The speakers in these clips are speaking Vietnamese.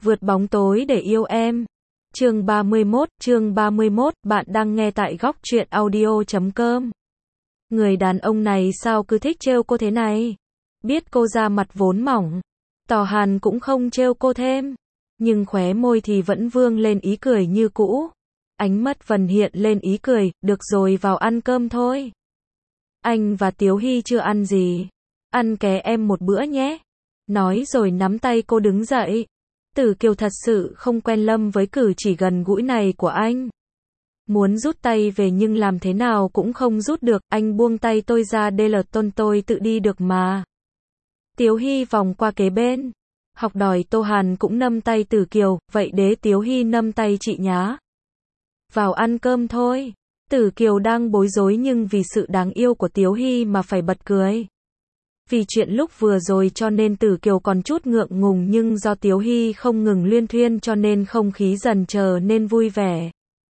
Vượt bóng tối để yêu em. Chương 31, bạn đang nghe tại góc truyện audio.com. Người đàn ông này sao cứ thích trêu cô thế này? Biết cô da mặt vốn mỏng, Tò Hàn cũng không trêu cô thêm, nhưng khóe môi thì vẫn vương lên ý cười như cũ. Ánh mắt Vân hiện lên ý cười, được rồi vào ăn cơm thôi. Anh và Tiếu Hy chưa ăn gì. Ăn ké em một bữa nhé. Nói rồi nắm tay cô đứng dậy. Tử Kiều thật sự không quen Lâm với cử chỉ gần gũi này của anh. Muốn rút tay về nhưng làm thế nào cũng không rút được, anh buông tay tôi ra tôi tự đi được mà. Tiếu Hy vòng qua kế bên. Học đòi Tô Hàn cũng nâm tay Tử Kiều, vậy để Tiếu Hy nâm tay chị nhá. Vào ăn cơm thôi. Tử Kiều đang bối rối nhưng vì sự đáng yêu của Tiếu Hy mà phải bật cười. Vì chuyện lúc vừa rồi cho nên Tử Kiều còn chút ngượng ngùng nhưng do Tiếu Hy không ngừng luyên thuyên cho nên không khí dần trở nên vui vẻ.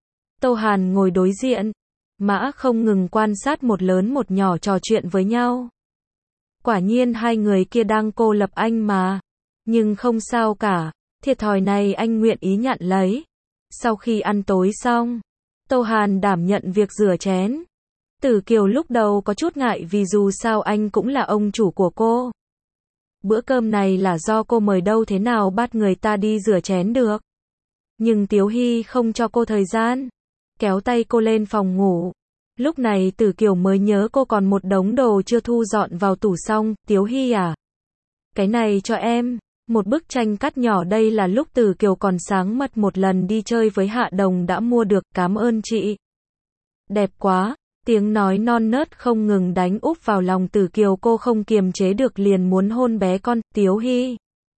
Tô Hàn ngồi đối diện. Mã không ngừng quan sát một lớn một nhỏ trò chuyện với nhau. Quả nhiên hai người kia đang cô lập anh mà. Nhưng không sao cả. Thiệt thòi này anh nguyện ý nhận lấy. Sau khi ăn tối xong, Tô Hàn đảm nhận việc rửa chén. Tử Kiều lúc đầu có chút ngại vì dù sao anh cũng là ông chủ của cô. Bữa cơm này là do cô mời đâu thế nào bắt người ta đi rửa chén được. Nhưng Tiếu Hy không cho cô thời gian. Kéo tay cô lên phòng ngủ. Lúc này Tử Kiều mới nhớ cô còn một đống đồ chưa thu dọn vào tủ xong. Tiếu Hy à? Cái này cho em. Một bức tranh cắt nhỏ đây là lúc Tử Kiều còn sáng mật một lần đi chơi với Hạ Đồng đã mua được, cảm ơn chị. Đẹp quá. Tiếng nói non nớt không ngừng đánh úp vào lòng Tử Kiều, cô không kiềm chế được liền muốn hôn bé con. Tiếu Hy,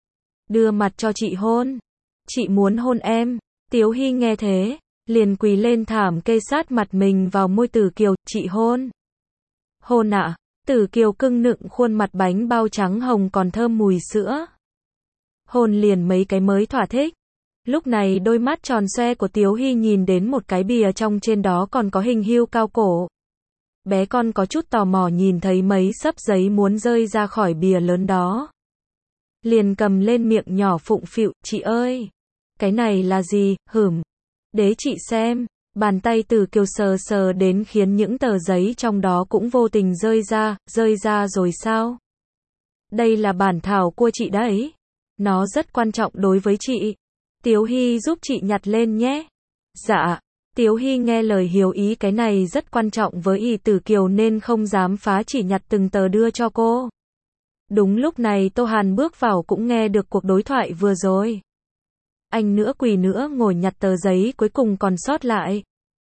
đưa mặt cho chị hôn. Chị muốn hôn em. Tiếu Hy nghe thế, liền quỳ lên thảm kê sát mặt mình vào môi Tử Kiều. Chị hôn. Hôn ạ. Tử Kiều cưng nựng khuôn mặt bánh bao trắng hồng còn thơm mùi sữa. Hôn liền mấy cái mới thỏa thích. Lúc này đôi mắt tròn xoe của Tiếu Hy nhìn đến một cái bìa trong trên đó còn có hình hươu cao cổ. Bé con có chút tò mò nhìn thấy mấy xấp giấy muốn rơi ra khỏi bìa lớn đó. Liền cầm lên miệng nhỏ phụng phịu, chị ơi, cái này là gì, để chị xem. Bàn tay Tử Kiều sờ sờ đến khiến những tờ giấy trong đó cũng vô tình rơi ra rồi sao? Đây là bản thảo của chị đấy. Nó rất quan trọng đối với chị. Tiếu Hy giúp chị nhặt lên nhé. Dạ. Tiếu Hy nghe lời hiếu ý, cái này rất quan trọng với Tử Kiều nên không dám phá, chỉ nhặt từng tờ đưa cho cô. Đúng lúc này Tô Hàn bước vào cũng nghe được cuộc đối thoại vừa rồi. Anh nữa quỳ nữa ngồi nhặt tờ giấy cuối cùng còn sót lại.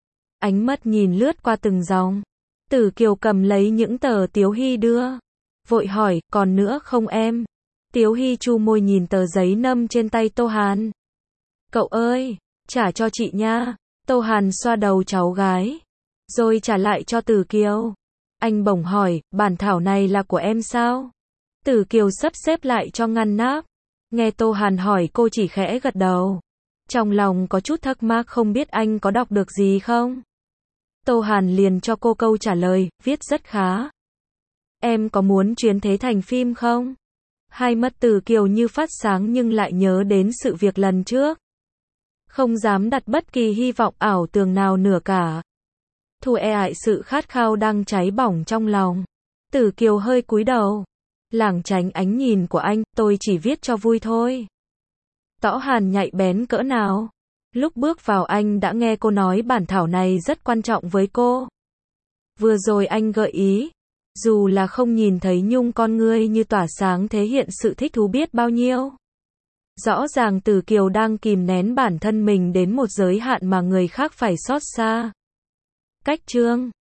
Ánh mắt nhìn lướt qua từng dòng. Tử Kiều cầm lấy những tờ Tiếu Hy đưa. Vội hỏi, còn nữa không em? Tiếu Hy chu môi nhìn tờ giấy nâm trên tay Tô Hàn. Cậu ơi, trả cho chị nha. Tô Hàn xoa đầu cháu gái, rồi trả lại cho Tử Kiều. Anh bỗng hỏi, bản thảo này là của em sao? Tử Kiều sắp xếp lại cho ngăn nắp. Nghe Tô Hàn hỏi cô chỉ khẽ gật đầu. Trong lòng có chút thắc mắc không biết anh có đọc được gì không? Tô Hàn liền cho cô câu trả lời, viết rất khá. Em có muốn chuyển thế thành phim không? Hai mắt Tử Kiều như phát sáng nhưng lại nhớ đến sự việc lần trước. Không dám đặt bất kỳ hy vọng ảo tưởng nào nữa cả. Thu ái sự khát khao đang cháy bỏng trong lòng. Tử Kiều hơi cúi đầu. Lảng tránh ánh nhìn của anh, tôi chỉ viết cho vui thôi. Tõ Hàn nhạy bén cỡ nào. Lúc bước vào anh đã nghe cô nói bản thảo này rất quan trọng với cô. Vừa rồi anh gợi ý. Dù là không nhìn thấy nhung con ngươi như tỏa sáng thể hiện sự thích thú biết bao nhiêu. Rõ ràng Tử Kiều đang kìm nén bản thân mình đến một giới hạn mà người khác phải xót xa. Cách chương